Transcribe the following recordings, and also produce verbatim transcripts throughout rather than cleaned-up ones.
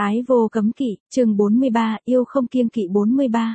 Ái vô cấm kỵ, chương bốn mươi ba, yêu không kiêng kỵ bốn mươi ba.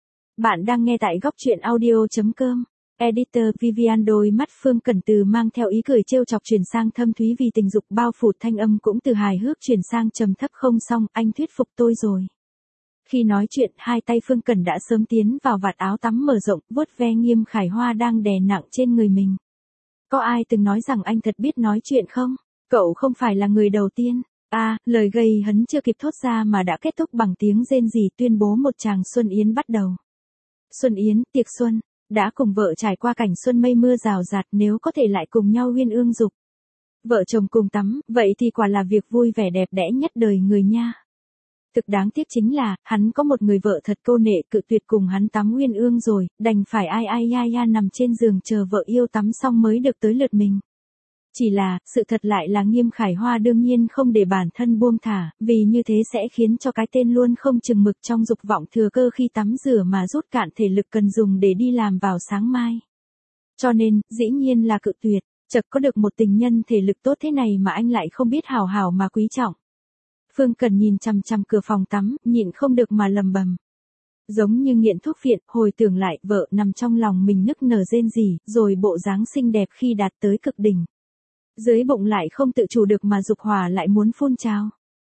Bạn đang nghe tại góc truyện audio.com. Editor Vivian. Đôi mắt Phương Cẩn từ mang theo ý cười trêu chọc chuyển sang thâm thúy vì tình dục bao phủ, thanh âm cũng từ hài hước chuyển sang trầm thấp. Không xong, anh thuyết phục tôi rồi. Khi nói chuyện, hai tay Phương Cẩn đã sớm tiến vào vạt áo tắm mở rộng, vuốt ve Nghiêm Khải Hoa đang đè nặng trên người mình. Có ai từng nói rằng anh thật biết nói chuyện không? Cậu không phải là người đầu tiên. À, lời gây hấn chưa kịp thốt ra mà đã kết thúc bằng tiếng rên rỉ tuyên bố một tràng xuân yến bắt đầu. Xuân yến, tiệc xuân, đã cùng vợ trải qua cảnh xuân mây mưa rào rạt, nếu có thể lại cùng nhau uyên ương dục. Vợ chồng cùng tắm, vậy thì quả là việc vui vẻ đẹp đẽ nhất đời người nha. Thực đáng tiếc chính là, hắn có một người vợ thật câu nệ cự tuyệt cùng hắn tắm uyên ương rồi, đành phải ai ai ya ya nằm trên giường chờ vợ yêu tắm xong mới được tới lượt mình. Chỉ là, sự thật lại là Nghiêm Khải Hoa đương nhiên không để bản thân buông thả, vì như thế sẽ khiến cho cái tên luôn không chừng mực trong dục vọng thừa cơ khi tắm rửa mà rút cạn thể lực cần dùng để đi làm vào sáng mai. Cho nên, dĩ nhiên là cự tuyệt, chợt có được một tình nhân thể lực tốt thế này mà anh lại không biết hào hào mà quý trọng. Phương Cần nhìn chằm chằm cửa phòng tắm, nhịn không được mà lầm bầm. Giống như nghiện thuốc phiện, hồi tưởng lại vợ nằm trong lòng mình nức nở rên rỉ, rồi bộ dáng xinh đẹp khi đạt tới cực đỉnh. Dưới bụng lại không tự chủ được mà dục hỏa lại muốn phun trào.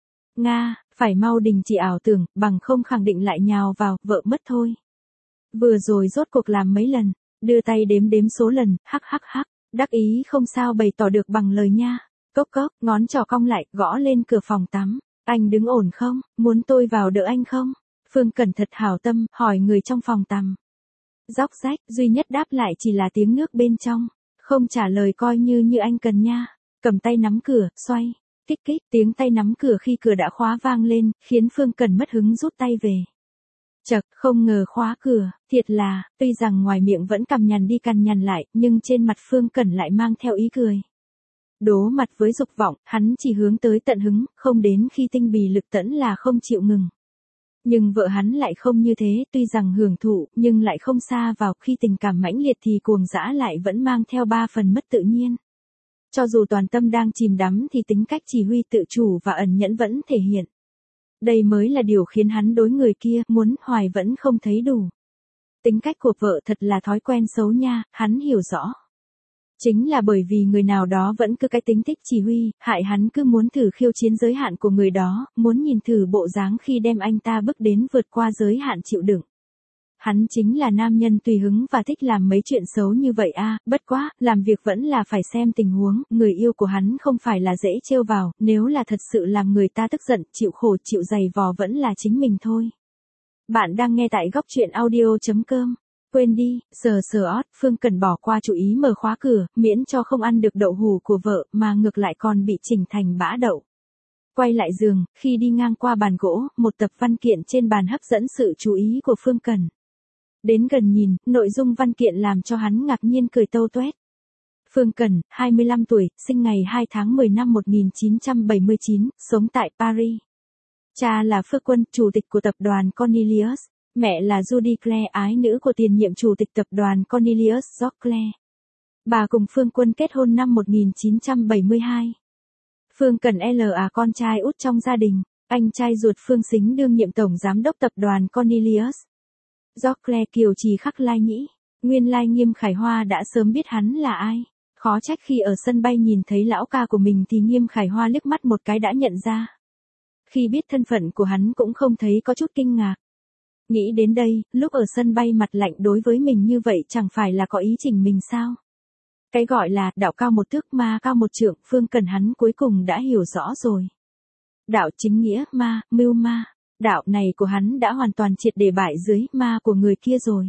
Nga, phải mau đình chỉ ảo tưởng, bằng không khẳng định lại nhào vào, vợ mất thôi. Vừa rồi rốt cuộc làm mấy lần, đưa tay đếm đếm số lần, hắc hắc hắc, đắc ý không sao bày tỏ được bằng lời nha. Cốc cốc, ngón trỏ cong lại, gõ lên cửa phòng tắm. Anh đứng ổn không, muốn tôi vào đỡ anh không? Phương Cẩn thật hảo tâm, hỏi người trong phòng tắm. Róc rách, duy nhất đáp lại chỉ là tiếng nước bên trong. Không trả lời coi như như anh cần nha. Cầm tay nắm cửa, xoay. Kích kích, tiếng tay nắm cửa khi cửa đã khóa vang lên, khiến Phương Cẩn mất hứng rút tay về. Chật, không ngờ khóa cửa, thiệt là, tuy rằng ngoài miệng vẫn cằm nhằn đi cằn nhằn lại, nhưng trên mặt Phương Cẩn lại mang theo ý cười. Đố mặt với dục vọng, hắn chỉ hướng tới tận hứng, không đến khi tinh bì lực tẫn là không chịu ngừng. Nhưng vợ hắn lại không như thế, tuy rằng hưởng thụ, nhưng lại không xa vào, khi tình cảm mãnh liệt thì cuồng dã lại vẫn mang theo ba phần mất tự nhiên. Cho dù toàn tâm đang chìm đắm thì tính cách chỉ huy tự chủ và ẩn nhẫn vẫn thể hiện. Đây mới là điều khiến hắn đối người kia, muốn hoài vẫn không thấy đủ. Tính cách của vợ thật là thói quen xấu nha, hắn hiểu rõ. Chính là bởi vì người nào đó vẫn cứ cái tính thích chỉ huy, hại hắn cứ muốn thử khiêu chiến giới hạn của người đó, muốn nhìn thử bộ dáng khi đem anh ta bước đến vượt qua giới hạn chịu đựng. Hắn chính là nam nhân tùy hứng và thích làm mấy chuyện xấu như vậy a, à, bất quá, làm việc vẫn là phải xem tình huống, người yêu của hắn không phải là dễ trêu vào, nếu là thật sự làm người ta tức giận, chịu khổ chịu dày vò vẫn là chính mình thôi. Bạn đang nghe tại góc truyện audio.com. Quên đi, sờ sờ ót, Phương Cần bỏ qua chủ ý mở khóa cửa, miễn cho không ăn được đậu hù của vợ, mà ngược lại còn bị chỉnh thành bã đậu. Quay lại giường, khi đi ngang qua bàn gỗ, một tập văn kiện trên bàn hấp dẫn sự chú ý của Phương Cần. Đến gần nhìn, nội dung văn kiện làm cho hắn ngạc nhiên cười tâu tuét. Phương Cần, hai mươi lăm tuổi, sinh ngày hai tháng mười năm một nghìn chín trăm bảy mươi chín, sống tại Paris. Cha là Phước Quân, chủ tịch của tập đoàn Cornelius. Mẹ là Judy Claire, ái nữ của tiền nhiệm chủ tịch tập đoàn Cornelius George Claire. Bà cùng Phương Quân kết hôn năm một nghìn chín trăm bảy mươi hai. Phương Cần là con trai út trong gia đình, anh trai ruột Phương Sính đương nhiệm tổng giám đốc tập đoàn Cornelius. George Claire kiều trì khắc lai nhĩ, nguyên lai Nghiêm Khải Hoa đã sớm biết hắn là ai. Khó trách khi ở sân bay nhìn thấy lão ca của mình thì Nghiêm Khải Hoa liếc mắt một cái đã nhận ra. Khi biết thân phận của hắn cũng không thấy có chút kinh ngạc. Nghĩ đến đây, lúc ở sân bay mặt lạnh đối với mình như vậy chẳng phải là có ý chỉnh mình sao? Cái gọi là đạo cao một thước ma cao một trượng, Phương Cần hắn cuối cùng đã hiểu rõ rồi. Đạo chính nghĩa, ma, mưu ma, đạo này của hắn đã hoàn toàn triệt để bại dưới ma của người kia rồi.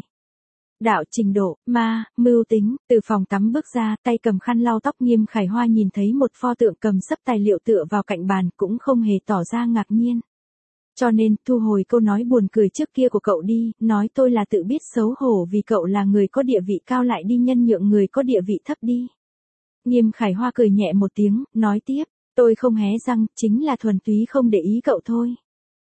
Đạo trình độ, ma, mưu tính, từ phòng tắm bước ra, tay cầm khăn lau tóc Nghiêm Khải Hoa nhìn thấy một pho tượng cầm sấp tài liệu tựa vào cạnh bàn cũng không hề tỏ ra ngạc nhiên. Cho nên, thu hồi câu nói buồn cười trước kia của cậu đi, nói tôi là tự biết xấu hổ vì cậu là người có địa vị cao lại đi nhân nhượng người có địa vị thấp đi. Nghiêm Khải Hoa cười nhẹ một tiếng, nói tiếp, tôi không hé răng, chính là thuần túy không để ý cậu thôi.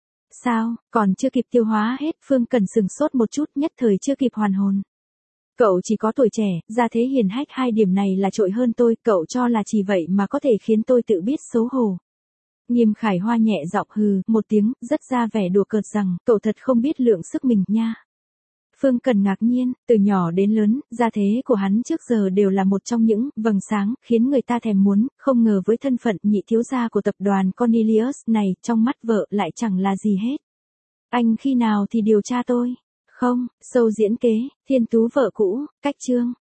Sao, còn chưa kịp tiêu hóa hết, Phương Cần sừng sốt một chút, nhất thời chưa kịp hoàn hồn. Cậu chỉ có tuổi trẻ, gia thế hiền hách, hai điểm này là trội hơn tôi, cậu cho là chỉ vậy mà có thể khiến tôi tự biết xấu hổ. Nghiêm Khải Hoa nhẹ giọng hừ một tiếng, rất ra vẻ đùa cợt rằng, cậu thật không biết lượng sức mình nha. Phương Cần ngạc nhiên, từ nhỏ đến lớn, gia thế của hắn trước giờ đều là một trong những vầng sáng, khiến người ta thèm muốn, không ngờ với thân phận nhị thiếu gia của tập đoàn Cornelius này, trong mắt vợ lại chẳng là gì hết. Anh khi nào thì điều tra tôi? Không, show diễn kế, Thiên Tú vợ cũ, cách chương.